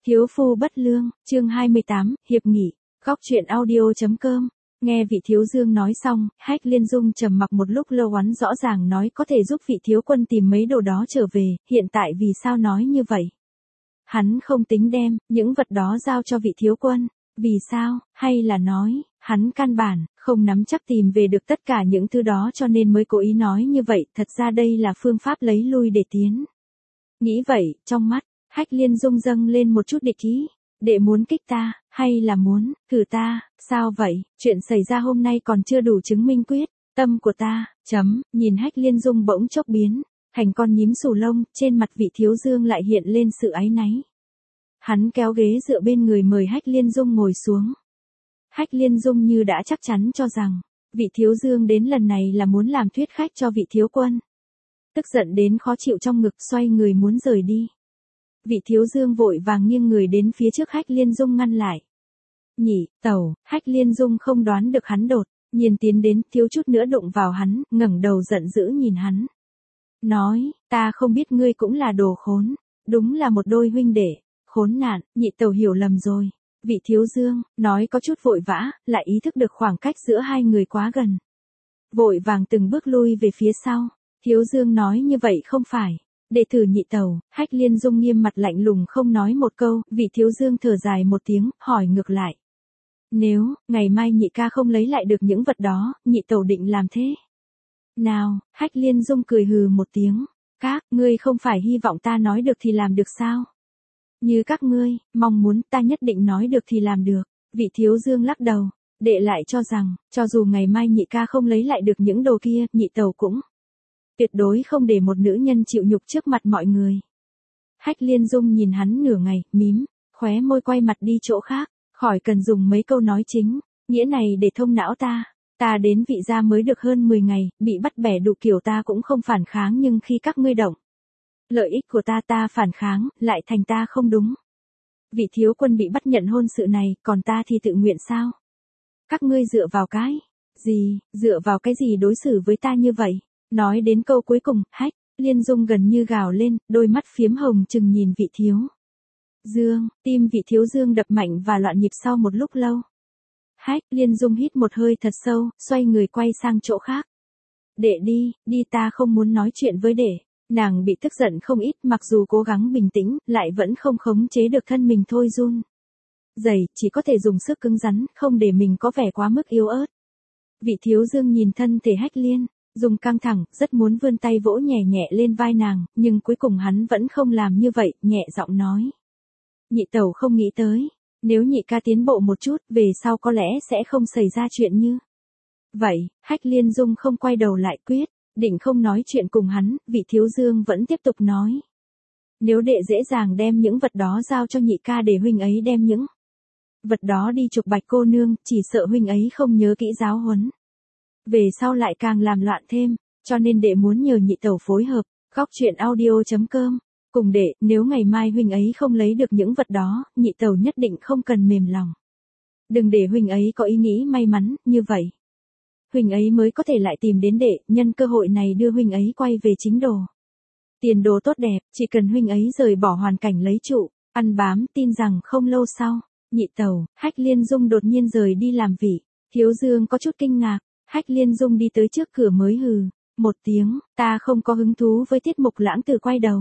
Thiếu phu bất lương, chương 28, hiệp nghị, góc truyện audio.com. Nghe vị thiếu dương nói xong, Hách Liên Dung trầm mặc một lúc lâu, hắn rõ ràng nói có thể giúp vị thiếu quân tìm mấy đồ đó trở về, hiện tại vì sao nói như vậy? Hắn không tính đem những vật đó giao cho vị thiếu quân, vì sao, hay là nói, hắn căn bản không nắm chắc tìm về được tất cả những thứ đó cho nên mới cố ý nói như vậy, thật ra đây là phương pháp lấy lui để tiến. Nghĩ vậy, trong mắt Hách Liên Dung dâng lên một chút địch ý, đệ muốn kích ta, hay là muốn thử ta, sao vậy, chuyện xảy ra hôm nay còn chưa đủ chứng minh quyết tâm của ta, nhìn Hách Liên Dung bỗng chốc biến, thành con nhím xù lông, trên mặt vị thiếu dương lại hiện lên sự áy náy. Hắn kéo ghế dựa bên người mời Hách Liên Dung ngồi xuống. Hách Liên Dung như đã chắc chắn cho rằng, vị thiếu dương đến lần này là muốn làm thuyết khách cho vị thiếu quân. Tức giận đến khó chịu trong ngực, xoay người muốn rời đi. Vị thiếu dương vội vàng nghiêng người đến phía trước Hách Liên Dung ngăn lại. Nhị tẩu, Hách Liên Dung không đoán được hắn đột nhiên tiến đến, thiếu chút nữa đụng vào hắn, ngẩng đầu giận dữ nhìn hắn. Nói, ta không biết ngươi cũng là đồ khốn, đúng là một đôi huynh đệ, khốn nạn, nhị tẩu hiểu lầm rồi. Vị thiếu dương, nói có chút vội vã, lại ý thức được khoảng cách giữa hai người quá gần. Vội vàng từng bước lui về phía sau, thiếu dương nói như vậy không phải. Để thử nhị tẩu, Hách Liên Dung nghiêm mặt lạnh lùng không nói một câu, vị thiếu dương thở dài một tiếng, hỏi ngược lại. Nếu, ngày mai nhị ca không lấy lại được những vật đó, nhị tẩu định làm thế nào? Hách Liên Dung cười hừ một tiếng. Ngươi không phải hy vọng ta nói được thì làm được sao? Như các ngươi, mong muốn ta nhất định nói được thì làm được. Vị thiếu dương lắc đầu, đệ lại cho rằng, cho dù ngày mai nhị ca không lấy lại được những đồ kia, nhị tẩu cũng tuyệt đối không để một nữ nhân chịu nhục trước mặt mọi người. Hách Liên Dung nhìn hắn nửa ngày, mím khóe môi, quay mặt đi chỗ khác, khỏi cần dùng mấy câu nói chính, nghĩa này để thông não ta. Ta đến vị gia mới được hơn 10 ngày, bị bắt bẻ đủ kiểu ta cũng không phản kháng, nhưng khi các ngươi động lợi ích của ta phản kháng, lại thành ta không đúng. Vị thiếu quân bị bắt nhận hôn sự này, còn ta thì tự nguyện sao? Các ngươi dựa vào cái gì, dựa vào cái gì đối xử với ta như vậy? Nói đến câu cuối cùng, Hách Liên Dung gần như gào lên, đôi mắt phiếm hồng trừng nhìn vị thiếu dương, tim vị thiếu dương đập mạnh và loạn nhịp sau một lúc lâu. Hách Liên Dung hít một hơi thật sâu, xoay người quay sang chỗ khác. Đệ đi, ta không muốn nói chuyện với đệ. Nàng bị tức giận không ít, mặc dù cố gắng bình tĩnh, lại vẫn không khống chế được thân mình thôi run rẩy, chỉ có thể dùng sức cứng rắn, không để mình có vẻ quá mức yếu ớt. Vị thiếu dương nhìn thân thể Hách Liên Dung căng thẳng, rất muốn vươn tay vỗ nhẹ nhẹ lên vai nàng, nhưng cuối cùng hắn vẫn không làm như vậy, nhẹ giọng nói. Nhị tẩu không nghĩ tới, nếu nhị ca tiến bộ một chút, về sau có lẽ sẽ không xảy ra chuyện như vậy. Hách Liên Dung không quay đầu lại, quyết định không nói chuyện cùng hắn, vị thiếu dương vẫn tiếp tục nói. Nếu đệ dễ dàng đem những vật đó giao cho nhị ca để huynh ấy đem những vật đó đi chụp Bạch cô nương, chỉ sợ huynh ấy không nhớ kỹ giáo huấn. Về sau lại càng làm loạn thêm, cho nên đệ muốn nhờ nhị tẩu phối hợp, góc truyện audio.com, cùng đệ, nếu ngày mai huynh ấy không lấy được những vật đó, nhị tẩu nhất định không cần mềm lòng. Đừng để huynh ấy có ý nghĩ may mắn, như vậy huynh ấy mới có thể lại tìm đến đệ, nhân cơ hội này đưa huynh ấy quay về chính đồ. Tiền đồ tốt đẹp, chỉ cần huynh ấy rời bỏ hoàn cảnh lấy trụ, ăn bám, tin rằng không lâu sau, nhị tẩu, Hách Liên Dung đột nhiên rời đi làm vị. Thiếu dương có chút kinh ngạc, Hách Liên Dung đi tới trước cửa mới hừ một tiếng, ta không có hứng thú với tiết mục lãng tử, quay đầu.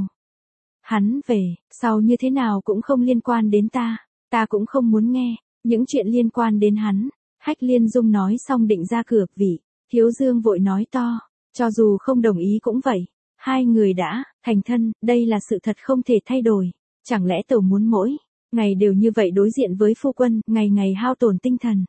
Hắn về, sau như thế nào cũng không liên quan đến ta cũng không muốn nghe những chuyện liên quan đến hắn. Hách Liên Dung nói xong định ra cửa, vị thiếu dương vội nói to, cho dù không đồng ý cũng vậy, hai người đã thành thân, đây là sự thật không thể thay đổi. Chẳng lẽ tẩu muốn mỗi ngày đều như vậy đối diện với phu quân, ngày ngày hao tổn tinh thần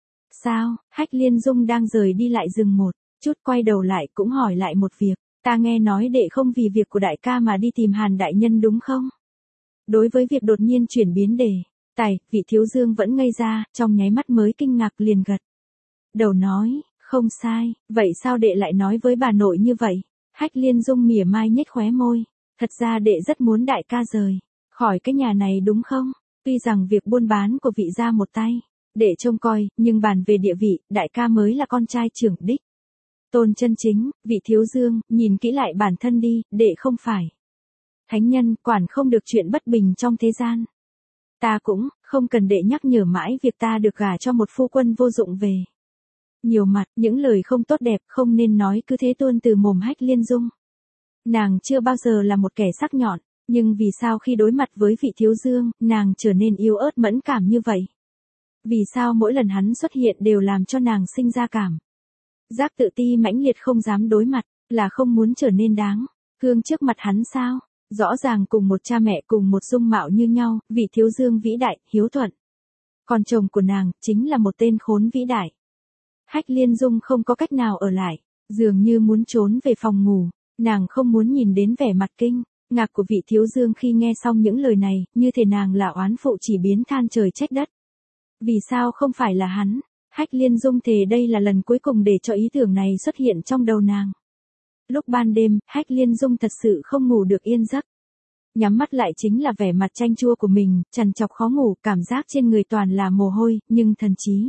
sao? Hách Liên Dung đang rời đi lại dừng một chút, quay đầu lại cũng hỏi lại một việc. Ta nghe nói đệ không vì việc của đại ca mà đi tìm Hàn đại nhân đúng không? Đối với việc đột nhiên chuyển biến đề tài, vị thiếu dương vẫn ngây ra, trong nháy mắt mới kinh ngạc liền gật đầu nói, không sai. Vậy sao đệ lại nói với bà nội như vậy? Hách Liên Dung mỉa mai nhếch khóe môi. Thật ra đệ rất muốn đại ca rời khỏi cái nhà này đúng không? Tuy rằng việc buôn bán của vị gia một tay để trông coi, nhưng bàn về địa vị, đại ca mới là con trai trưởng đích tôn chân chính. Vị thiếu dương, nhìn kỹ lại bản thân đi, đệ không phải thánh nhân, quản không được chuyện bất bình trong thế gian. Ta cũng, không cần đệ nhắc nhở mãi việc ta được gả cho một phu quân vô dụng về. Nhiều mặt, những lời không tốt đẹp không nên nói cứ thế tuôn từ mồm Hách Liên Dung. Nàng chưa bao giờ là một kẻ sắc nhọn, nhưng vì sao khi đối mặt với vị thiếu dương, nàng trở nên yếu ớt mẫn cảm như vậy? Vì sao mỗi lần hắn xuất hiện đều làm cho nàng sinh ra cảm giác tự ti mãnh liệt không dám đối mặt, là không muốn trở nên đáng thương trước mặt hắn sao? Rõ ràng cùng một cha mẹ cùng một dung mạo như nhau, vị thiếu dương vĩ đại, hiếu thuận. Còn chồng của nàng, chính là một tên khốn vĩ đại. Hách Liên Dung không có cách nào ở lại, dường như muốn trốn về phòng ngủ, nàng không muốn nhìn đến vẻ mặt kinh ngạc của vị thiếu dương khi nghe xong những lời này, như thể nàng là oán phụ chỉ biến than trời trách đất. Vì sao không phải là hắn? Hách Liên Dung thề đây là lần cuối cùng để cho ý tưởng này xuất hiện trong đầu nàng. Lúc ban đêm, Hách Liên Dung thật sự không ngủ được yên giấc. Nhắm mắt lại chính là vẻ mặt chanh chua của mình, trằn trọc khó ngủ, cảm giác trên người toàn là mồ hôi, nhưng thần trí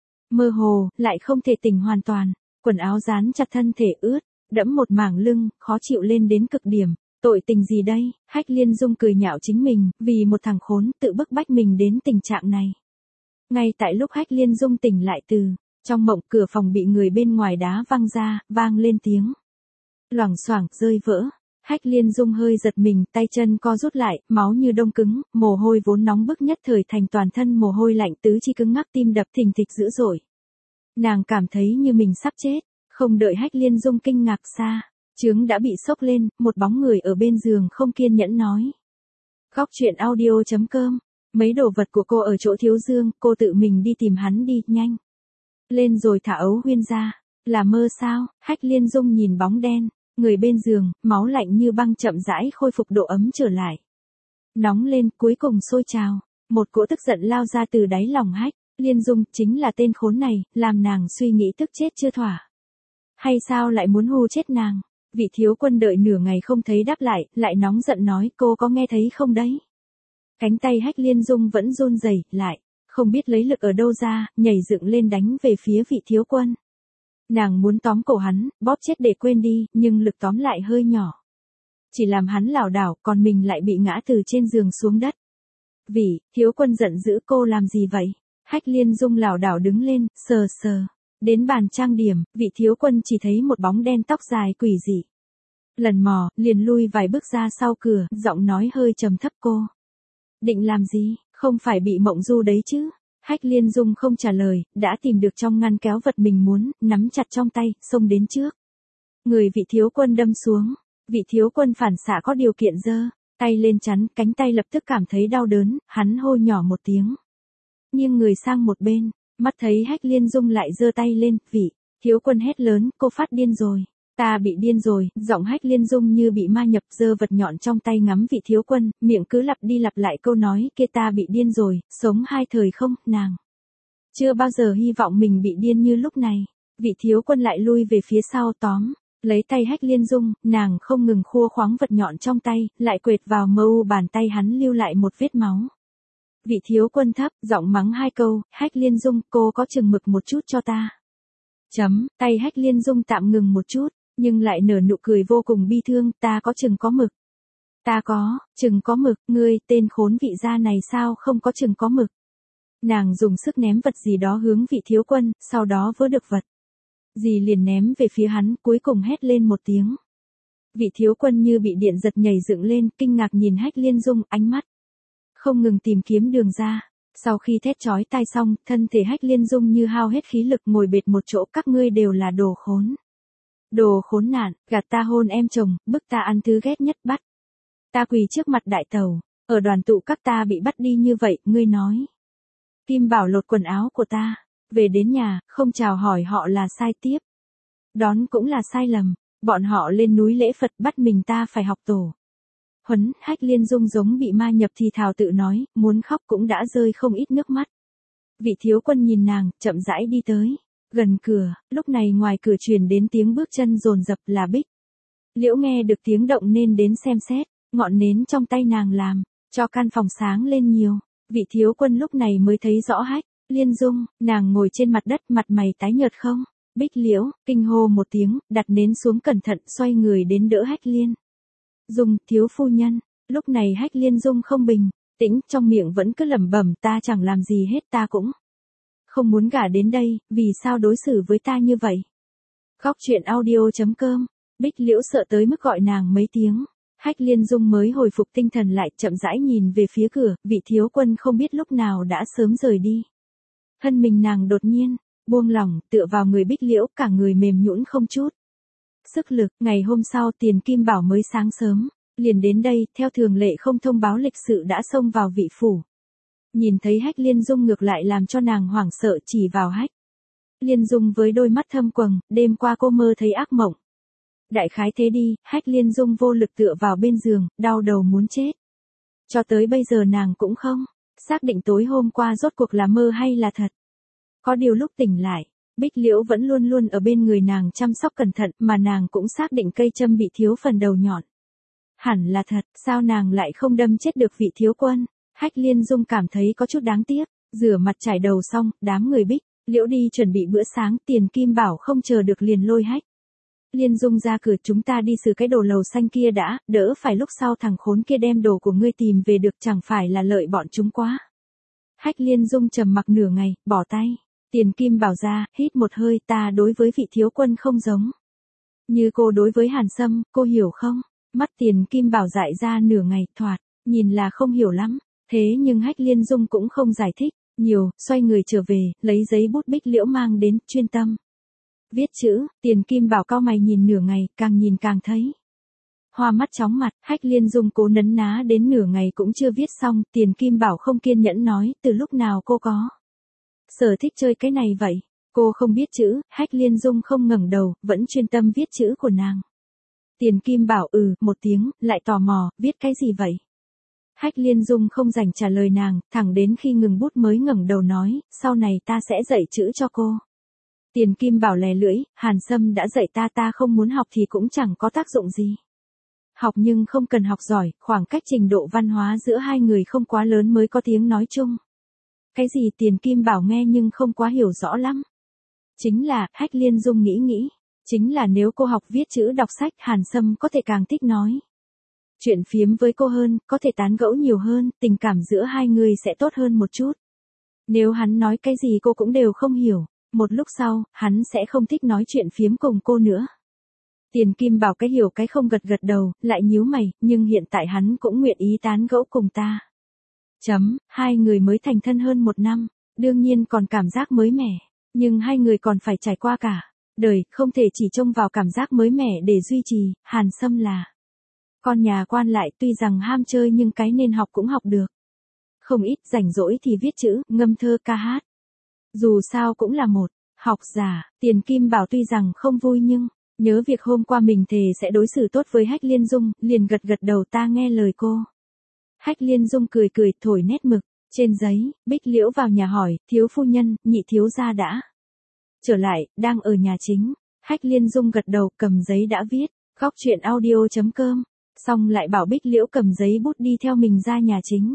mơ hồ, lại không thể tỉnh hoàn toàn. Quần áo dán chặt thân thể ướt, đẫm một mảng lưng, khó chịu lên đến cực điểm. Tội tình gì đây? Hách Liên Dung cười nhạo chính mình, vì một thằng khốn tự bức bách mình đến tình trạng này. Ngay tại lúc Hách Liên Dung tỉnh lại từ trong mộng, cửa phòng bị người bên ngoài đá văng ra, vang lên tiếng loảng xoảng rơi vỡ. Hách Liên Dung hơi giật mình, tay chân co rút lại, máu như đông cứng, mồ hôi vốn nóng bức nhất thời thành toàn thân mồ hôi lạnh, tứ chi cứng ngắc, tim đập thình thịch dữ dội. Nàng cảm thấy như mình sắp chết, không đợi Hách Liên Dung kinh ngạc xa, trướng đã bị sốc lên, một bóng người ở bên giường không kiên nhẫn nói. Góc truyện audio.com, mấy đồ vật của cô ở chỗ thiếu dương, cô tự mình đi tìm hắn đi, nhanh lên rồi thả ấu huyên ra. Là mơ sao? Hách Liên Dung nhìn bóng đen, người bên giường, máu lạnh như băng chậm rãi khôi phục độ ấm trở lại. Nóng lên, cuối cùng sôi trào, một cỗ tức giận lao ra từ đáy lòng Hách Liên Dung, chính là tên khốn này, làm nàng suy nghĩ tức chết chưa thỏa. Hay sao lại muốn hù chết nàng? Vị thiếu quân đợi nửa ngày không thấy đáp lại nóng giận nói, cô có nghe thấy không đấy? Cánh tay Hách Liên Dung vẫn run rẩy, lại không biết lấy lực ở đâu ra, nhảy dựng lên đánh về phía vị thiếu quân. Nàng muốn tóm cổ hắn, bóp chết để quên đi, nhưng lực tóm lại hơi nhỏ. Chỉ làm hắn lảo đảo, còn mình lại bị ngã từ trên giường xuống đất. Vị thiếu quân giận dữ, cô làm gì vậy? Hách Liên Dung lảo đảo đứng lên, sờ sờ đến bàn trang điểm, vị thiếu quân chỉ thấy một bóng đen tóc dài quỷ dị. Lần mò, liền lui vài bước ra sau cửa, giọng nói hơi trầm thấp, cô định làm gì? Không phải bị mộng du đấy chứ? Hách Liên Dung không trả lời, đã tìm được trong ngăn kéo vật mình muốn, nắm chặt trong tay, xông đến trước. Người vị thiếu quân đâm xuống, vị thiếu quân phản xạ có điều kiện giơ tay lên chắn, cánh tay lập tức cảm thấy đau đớn, hắn hô nhỏ một tiếng. Nghiêng người sang một bên, mắt thấy Hách Liên Dung lại giơ tay lên, vị thiếu quân hét lớn, cô phát điên rồi. Ta bị điên rồi, giọng Hách Liên Dung như bị ma nhập, giơ vật nhọn trong tay ngắm vị thiếu quân, miệng cứ lặp đi lặp lại câu nói kia, ta bị điên rồi, sống hai thời không, nàng chưa bao giờ hy vọng mình bị điên như lúc này. Vị thiếu quân lại lui về phía sau tóm lấy tay Hách Liên Dung, nàng không ngừng khua khoáng vật nhọn trong tay, lại quệt vào mờ u bàn tay hắn lưu lại một vết máu. Vị thiếu quân thấp giọng mắng hai câu, Hách Liên Dung, cô có chừng mực một chút cho ta. Tay Hách Liên Dung tạm ngừng một chút, nhưng lại nở nụ cười vô cùng bi thương, ta có chừng có mực. Ta có chừng có mực, ngươi, tên khốn vị gia này sao không có chừng có mực. Nàng dùng sức ném vật gì đó hướng vị thiếu quân, sau đó vớ được vật gì liền ném về phía hắn, cuối cùng hét lên một tiếng. Vị thiếu quân như bị điện giật nhảy dựng lên, kinh ngạc nhìn Hách Liên Dung, ánh mắt không ngừng tìm kiếm đường ra. Sau khi thét chói tai xong, thân thể Hách Liên Dung như hao hết khí lực ngồi bệt một chỗ, các ngươi đều là đồ khốn. Đồ khốn nạn, gạt ta hôn em chồng, bức ta ăn thứ ghét nhất, bắt ta quỳ trước mặt đại tàu, ở đoàn tụ các ta bị bắt đi như vậy, ngươi nói. Kim Bảo lột quần áo của ta, về đến nhà, không chào hỏi họ là sai tiếp. Đón cũng là sai lầm, bọn họ lên núi lễ Phật bắt mình ta phải học tổ huấn. Hách Liên Dung giống bị ma nhập thì thào tự nói, muốn khóc cũng đã rơi không ít nước mắt. Vị thiếu quân nhìn nàng, chậm rãi đi tới gần cửa, lúc này ngoài cửa truyền đến tiếng bước chân dồn dập, là Bích Liễu nghe được tiếng động nên đến xem xét, ngọn nến trong tay nàng làm cho căn phòng sáng lên nhiều. Vị thiếu quân lúc này mới thấy rõ Hách Liên Dung, nàng ngồi trên mặt đất, mặt mày tái nhợt không. Bích Liễu kinh hô một tiếng, đặt nến xuống cẩn thận, xoay người đến đỡ Hách Liên Dung, thiếu phu nhân. Lúc này Hách Liên Dung không bình tĩnh, trong miệng vẫn cứ lẩm bẩm ta chẳng làm gì hết, ta cũng không muốn gả đến đây, vì sao đối xử với ta như vậy. Góc truyện audio.com, Bích Liễu sợ tới mức gọi nàng mấy tiếng. Hách Liên Dung mới hồi phục tinh thần lại, chậm rãi nhìn về phía cửa, vị thiếu quân không biết lúc nào đã sớm rời đi. Thân mình nàng đột nhiên buông lỏng, tựa vào người Bích Liễu, cả người mềm nhũn không chút sức lực. Ngày hôm sau Tiền Kim Bảo mới sáng sớm liền đến đây, theo thường lệ không thông báo lịch sự đã xông vào vị phủ. Nhìn thấy Hách Liên Dung ngược lại làm cho nàng hoảng sợ, chỉ vào Hách Liên Dung với đôi mắt thâm quầng, đêm qua cô mơ thấy ác mộng. Đại khái thế đi. Hách Liên Dung vô lực tựa vào bên giường, đau đầu muốn chết. Cho tới bây giờ nàng cũng không xác định tối hôm qua rốt cuộc là mơ hay là thật. Có điều lúc tỉnh lại, Bích Liễu vẫn luôn luôn ở bên người nàng chăm sóc cẩn thận, mà nàng cũng xác định cây châm bị thiếu phần đầu nhọn. Hẳn là thật, sao nàng lại không đâm chết được vị thiếu quân? Hách Liên Dung cảm thấy có chút đáng tiếc. Rửa mặt trải đầu xong, đám người Bích Liễu đi chuẩn bị bữa sáng. Tiền Kim Bảo không chờ được liền lôi Hách Liên Dung ra cửa, chúng ta đi xử cái đồ lầu xanh kia đã, đỡ phải lúc sau thằng khốn kia đem đồ của ngươi tìm về được, chẳng phải là lợi bọn chúng quá. Hách Liên Dung trầm mặc nửa ngày, bỏ tay. Tiền Kim Bảo ra, hít một hơi, ta đối với vị thiếu quân không giống như cô đối với Hàn Sâm, cô hiểu không? Mắt Tiền Kim Bảo dại ra nửa ngày, thoạt nhìn là không hiểu lắm. Thế nhưng Hách Liên Dung cũng không giải thích nhiều, xoay người trở về, lấy giấy bút Bích Liễu mang đến, chuyên tâm viết chữ. Tiền Kim Bảo cau mày nhìn nửa ngày, càng nhìn càng thấy hoa mắt chóng mặt. Hách Liên Dung cố nấn ná đến nửa ngày cũng chưa viết xong. Tiền Kim Bảo không kiên nhẫn nói, từ lúc nào cô có sở thích chơi cái này vậy? Cô không biết chữ. Hách Liên Dung không ngẩng đầu, vẫn chuyên tâm viết chữ của nàng. Tiền Kim Bảo một tiếng, lại tò mò, viết cái gì vậy? Hách Liên Dung không rảnh trả lời nàng, thẳng đến khi ngừng bút mới ngẩng đầu nói, sau này ta sẽ dạy chữ cho cô. Tiền Kim Bảo lè lưỡi, Hàn Sâm đã dạy ta, ta không muốn học thì cũng chẳng có tác dụng gì. Học nhưng không cần học giỏi, khoảng cách trình độ văn hóa giữa hai người không quá lớn mới có tiếng nói chung. Cái gì? Tiền Kim Bảo nghe nhưng không quá hiểu rõ lắm. Chính là, Hách Liên Dung nghĩ, chính là nếu cô học viết chữ đọc sách, Hàn Sâm có thể càng thích nói chuyện phiếm với cô hơn, có thể tán gẫu nhiều hơn, tình cảm giữa hai người sẽ tốt hơn một chút. Nếu hắn nói cái gì cô cũng đều không hiểu, một lúc sau, hắn sẽ không thích nói chuyện phiếm cùng cô nữa. Tiền Kim Bảo cái hiểu cái không gật gật đầu, lại nhíu mày, nhưng hiện tại hắn cũng nguyện ý tán gẫu cùng ta. Hai người mới thành thân hơn 1 năm, đương nhiên còn cảm giác mới mẻ, nhưng hai người còn phải trải qua cả đời, không thể chỉ trông vào cảm giác mới mẻ để duy trì. Hàn Sâm là con nhà quan lại, tuy rằng ham chơi nhưng cái nên học cũng học được. Không ít, rảnh rỗi thì viết chữ, ngâm thơ, ca hát. Dù sao cũng là một học giả. Tiền Kim Bảo tuy rằng không vui nhưng nhớ việc hôm qua mình thề sẽ đối xử tốt với Hách Liên Dung, liền gật gật đầu, ta nghe lời cô. Hách Liên Dung cười thổi nét mực trên giấy. Bích Liễu vào nhà hỏi, thiếu phu nhân, nhị thiếu gia đã trở lại, đang ở nhà chính. Hách Liên Dung gật đầu, cầm giấy đã viết. Góc truyện audio.com, xong lại bảo Bích Liễu cầm giấy bút đi theo mình ra nhà chính.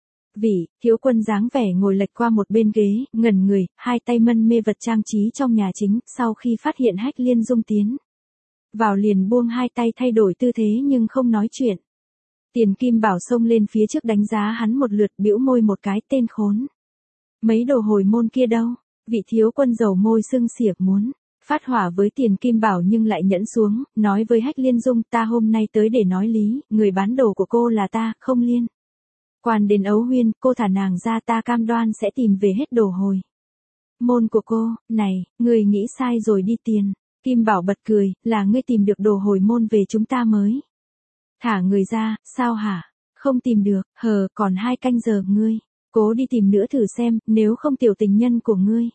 Vị thiếu quân dáng vẻ ngồi lệch qua một bên ghế, ngẩn người, hai tay mân mê vật trang trí trong nhà chính. Sau khi phát hiện Hách Liên Dung tiến vào liền buông hai tay, thay đổi tư thế nhưng không nói chuyện. Tiền Kim Bảo xông lên phía trước đánh giá hắn một lượt, bĩu môi một cái, tên khốn. Mấy đồ hồi môn kia đâu? Vị thiếu quân dầu môi sưng xỉa muốn phát hỏa với Tiền Kim Bảo nhưng lại nhẫn xuống, nói với Hách Liên Dung, ta hôm nay tới để nói lý, người bán đồ của cô là ta, không liên quan đến Ấu Huyên, cô thả nàng ra, ta cam đoan sẽ tìm về hết đồ hồi môn của cô. Này, người nghĩ sai rồi đi. Tiền Kim Bảo bật cười, là ngươi tìm được đồ hồi môn về chúng ta mới thả người ra, sao hả? Không tìm được, còn 2 canh giờ, ngươi cố đi tìm nữa thử xem, nếu không tiểu tình nhân của ngươi.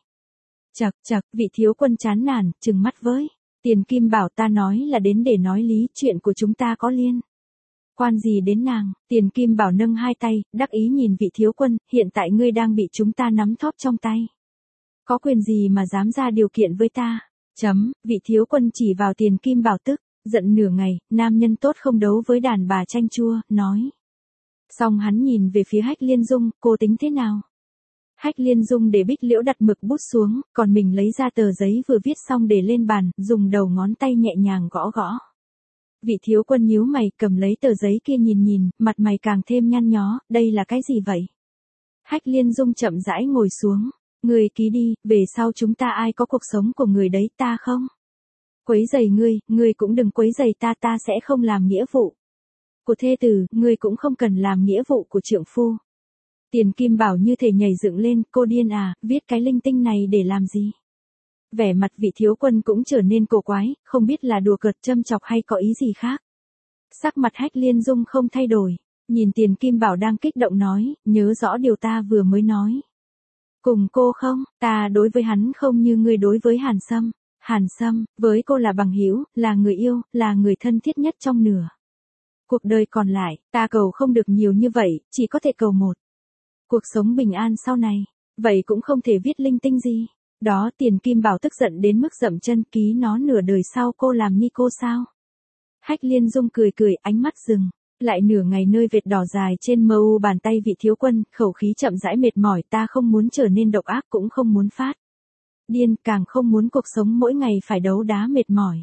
Chậc, vị thiếu quân chán nản, trừng mắt với Tiền Kim Bảo, ta nói là đến để nói lý, chuyện của chúng ta có liên quan gì đến nàng? Tiền Kim Bảo nâng 2 tay, đắc ý nhìn vị thiếu quân, hiện tại ngươi đang bị chúng ta nắm thóp trong tay. Có quyền gì mà dám ra điều kiện với ta? Vị thiếu quân chỉ vào Tiền Kim Bảo tức giận nửa ngày, nam nhân tốt không đấu với đàn bà chanh chua, nói. Xong hắn nhìn về phía Hách Liên Dung, cô tính thế nào? Hách Liên Dung để Bích Liễu đặt mực bút xuống, còn mình lấy ra tờ giấy vừa viết xong để lên bàn, dùng đầu ngón tay nhẹ nhàng gõ. Vị thiếu quân nhíu mày cầm lấy tờ giấy kia nhìn nhìn, mặt mày càng thêm nhăn nhó, đây là cái gì vậy? Hách Liên Dung chậm rãi ngồi xuống, ngươi ký đi, về sau chúng ta ai có cuộc sống của người đấy ta không? Quấy rầy ngươi cũng đừng quấy rầy ta sẽ không làm nghĩa vụ của thê tử, ngươi cũng không cần làm nghĩa vụ của trượng phu. Tiền Kim Bảo như thể nhảy dựng lên, cô điên à, viết cái linh tinh này để làm gì? Vẻ mặt vị thiếu quân cũng trở nên cổ quái, không biết là đùa cợt châm chọc hay có ý gì khác. Sắc mặt Hách Liên Dung không thay đổi, nhìn Tiền Kim Bảo đang kích động nói, nhớ rõ điều ta vừa mới nói. Cùng cô không, ta đối với hắn không như ngươi đối với Hàn Sâm. Hàn Sâm, với cô là bằng hữu, là người yêu, là người thân thiết nhất trong nửa cuộc đời còn lại, ta cầu không được nhiều như vậy, chỉ có thể cầu một. Cuộc sống bình an sau này, vậy cũng không thể viết linh tinh gì. Đó Tiền Kim Bảo tức giận đến mức dậm chân, ký nó nửa đời sau cô làm ni cô sao? Hách Liên Dung cười cười, ánh mắt dừng lại nửa ngày nơi vệt đỏ dài trên mờ u bàn tay vị thiếu quân, khẩu khí chậm rãi mệt mỏi, ta không muốn trở nên độc ác cũng không muốn phát điên, càng không muốn cuộc sống mỗi ngày phải đấu đá mệt mỏi.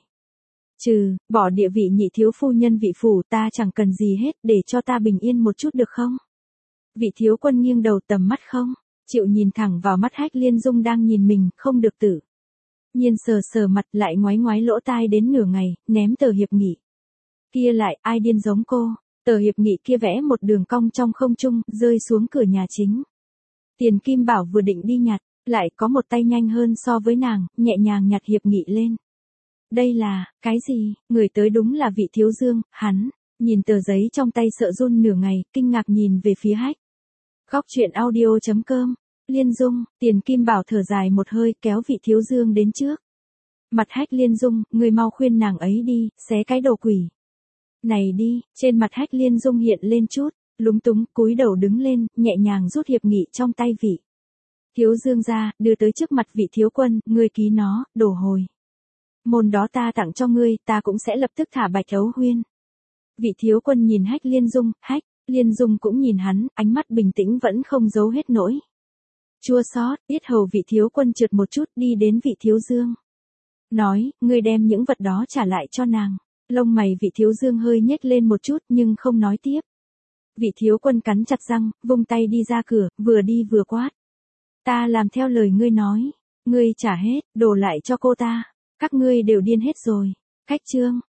Bỏ địa vị nhị thiếu phu nhân vị phủ, ta chẳng cần gì hết, để cho ta bình yên một chút được không? Vị thiếu quân nghiêng đầu, tầm mắt không chịu nhìn thẳng vào mắt Hách Liên Dung đang nhìn mình, không được tự nhiên sờ sờ mặt, lại ngoái ngoái lỗ tai đến nửa ngày, ném tờ hiệp nghị kia lại, ai điên giống cô? Tờ hiệp nghị kia vẽ một đường cong trong không trung, rơi xuống cửa nhà chính. Tiền Kim Bảo vừa định đi nhặt, lại có một tay nhanh hơn so với nàng, nhẹ nhàng nhặt hiệp nghị lên. Đây là, cái gì? Người tới đúng là vị thiếu dương, hắn nhìn tờ giấy trong tay sợ run nửa ngày, kinh ngạc nhìn về phía Hách. Góc truyện audio.com. Liên Dung, Tiền Kim Bảo thở dài một hơi, kéo vị thiếu dương đến trước mặt Hách Liên Dung, người mau khuyên nàng ấy đi, xé cái đồ quỷ này đi. Trên mặt Hách Liên Dung hiện lên chút lúng túng, cúi đầu đứng lên, nhẹ nhàng rút hiệp nghị trong tay vị thiếu dương ra, đưa tới trước mặt vị thiếu quân, ngươi ký nó, đổ hồi môn đó ta tặng cho ngươi, ta cũng sẽ lập tức thả Bạch Ấu Huyên. Vị thiếu quân nhìn Hách Liên Dung, Hách Liên Dung cũng nhìn hắn, ánh mắt bình tĩnh vẫn không giấu hết nỗi chua xót. Yết hầu vị thiếu quân trượt một chút, đi đến vị thiếu dương, nói, ngươi đem những vật đó trả lại cho nàng. Lông mày vị thiếu dương hơi nhếch lên một chút nhưng không nói tiếp. Vị thiếu quân cắn chặt răng, vung tay đi ra cửa, vừa đi vừa quát. Ta làm theo lời ngươi nói, ngươi trả hết, đổ lại cho cô ta. Các ngươi đều điên hết rồi. Cách chương.